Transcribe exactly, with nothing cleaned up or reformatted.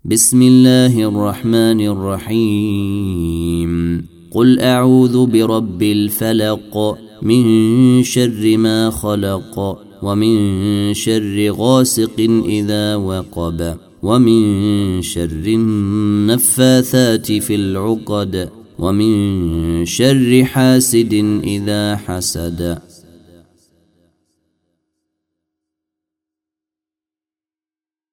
بسم الله الرحمن الرحيم قل أعوذ برب الفلق من شر ما خلق ومن شر غاسق إذا وقب ومن شر النفاثات في العقد ومن شر حاسد إذا حسد.